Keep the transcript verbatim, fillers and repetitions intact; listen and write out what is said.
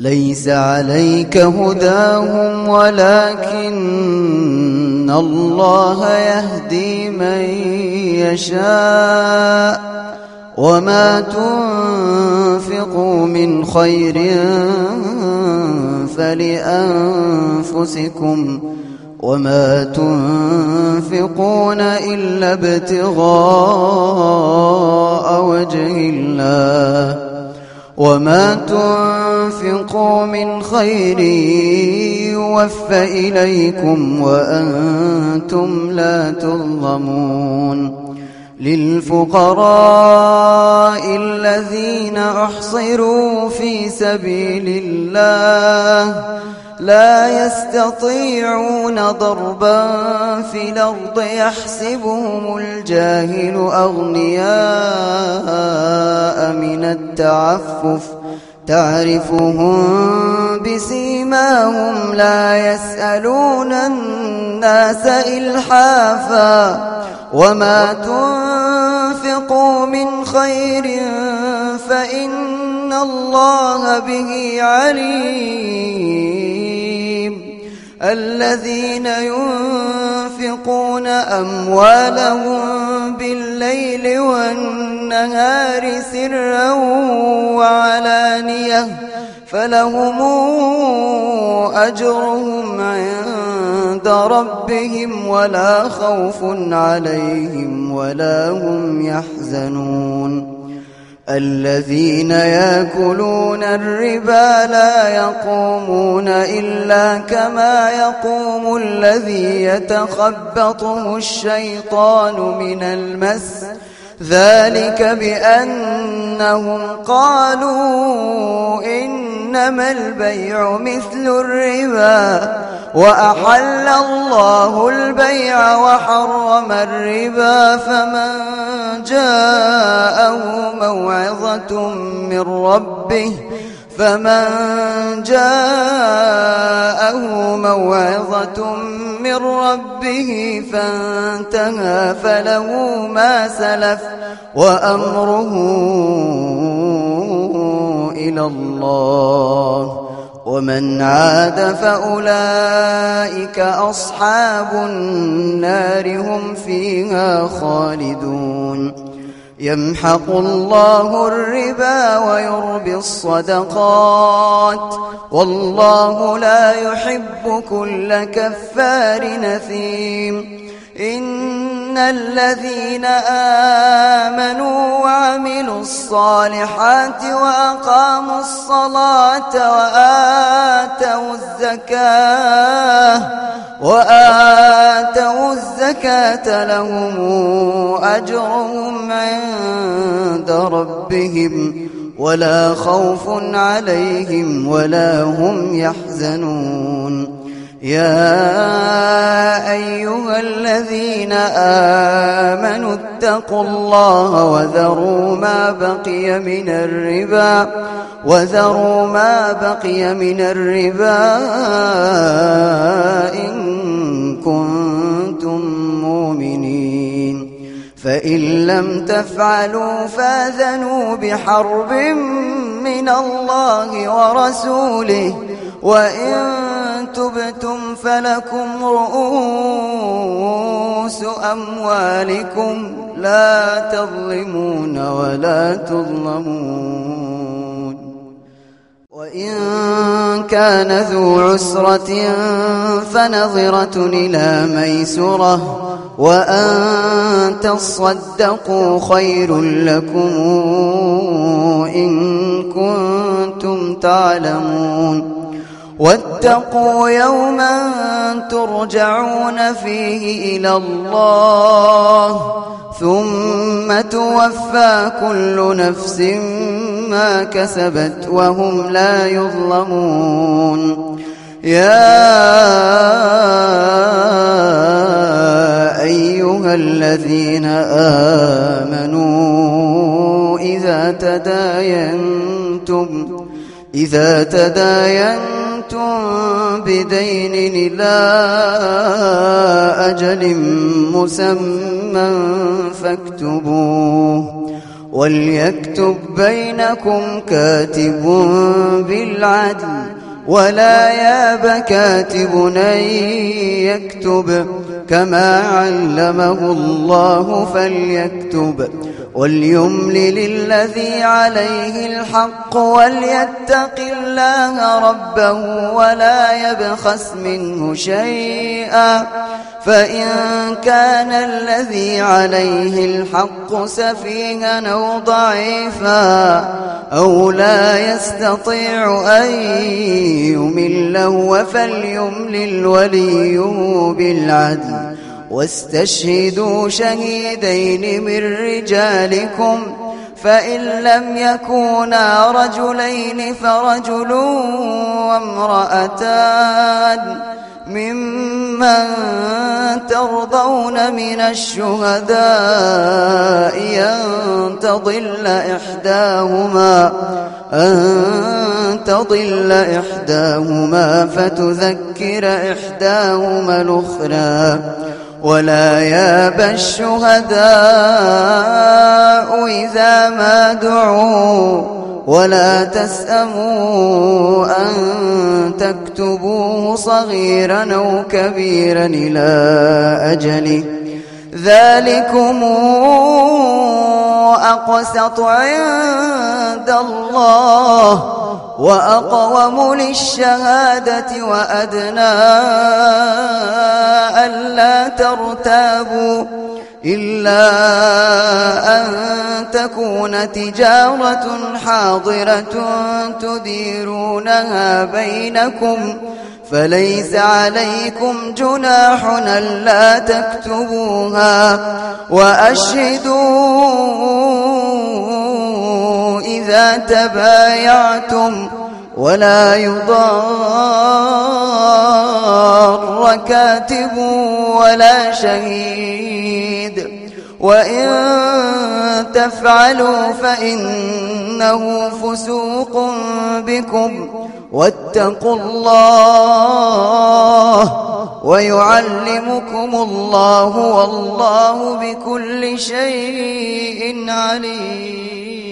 ليس عليك هداهم ولكن الله يهدي من يشاء وما تنفقوا من خير فلأنفسكم وما تنفقون إلا ابتغاء وجه الله وما تنفقوا من خير يوفى إليكم وأنتم لا تظلمون للفقراء الذين أحصروا في سبيل الله لا يستطيعون ضربا في الأرض يحسبهم الجاهل أغنياء من التعفف تعرفهم بسيماهم لا يسألون الناس إلحافا وما تنفقوا من خير فإن الله به عليم الذين ينفقون أموالهم بالليل والنهار سرا وعلانية فلهم أجرهم عند ربهم ولا خوف عليهم ولا هم يحزنون الذين يأكلون الربا لا يقومون إلا كما يقوم الذي يتخبطه الشيطان من المس ذلك بأنهم قالوا إنما البيع مثل الربا وأحل الله البيع وحرم الربا فمن جاءه موعظة من ربه فمن جاءه موعظة من ربه فانتهى فله ما سلف وأمره إلى الله ومن عاد فأولئك أصحاب النار هم فيها خالدون يمحق الله الربا ويربي الصدقات والله لا يحب كل كفار نثيم إن الذين آمنوا وعملوا الصالحات وأقاموا الصلاة وآتوا الزكاة وآتوا الزكاة لهم أجرهم عند ربهم ولا خوف عليهم ولا هم يحزنون يا أيها الذين آمنوا اتقوا الله وذروا ما بقي من الربا وذروا ما بقي من الربا إن كنتم مؤمنين فإن لم تفعلوا فاذنوا بحرب من الله ورسوله وإن تبتم فلكم رؤوس أموالكم لا تظلمون ولا تظلمون وإن كان ذو عسرة فنظرة إلى ميسرة وأن تصدقوا خير لكم إن كنتم تعلمون واتقوا يوما ترجعون فيه إلى الله ثم توفى كل نفس ما كسبت وهم لا يظلمون يا أيها الذين آمنوا إذا تداينتم إذا تداينتم بدين إلى أجل مسمى فاكتبوه وليكتب بينكم كاتب بالعدل ولا ياب كاتب أن يكتب كما علمه الله فليكتب وليملل الذي عليه الحق وليتق الله ربه ولا يبخس منه شيئا فإن كان الذي عليه الحق سفيها أو ضعيفا أو لا يستطيع أن يمل هو فليملل وليه بالعدل واستشهدوا شهيدين من رجالكم فإن لم يكونا رجلين فرجل وامرأتان ممن ترضون من الشهداء أن تضل إحداهما أن تضل إحداهما فتذكر إحداهما الأخرى ولا ياب الشهداء إذا ما دعوا ولا تسأموا أن تكتبوه صغيرا أو كبيرا إلى أجله ذلكم أقسط عند الله وأقوم للشهادة وأدنى ألا ترتابوا إلا أن تكون تجارة حاضرة تديرونها بينكم فليس عليكم جناح ألا تكتبوها وأشهدوا إذا تبايعتم ولا يضار كاتب ولا شهيد وإن تفعلوا فإنه فسوق بكم واتقوا الله ويعلمكم الله والله بكل شيء عليم.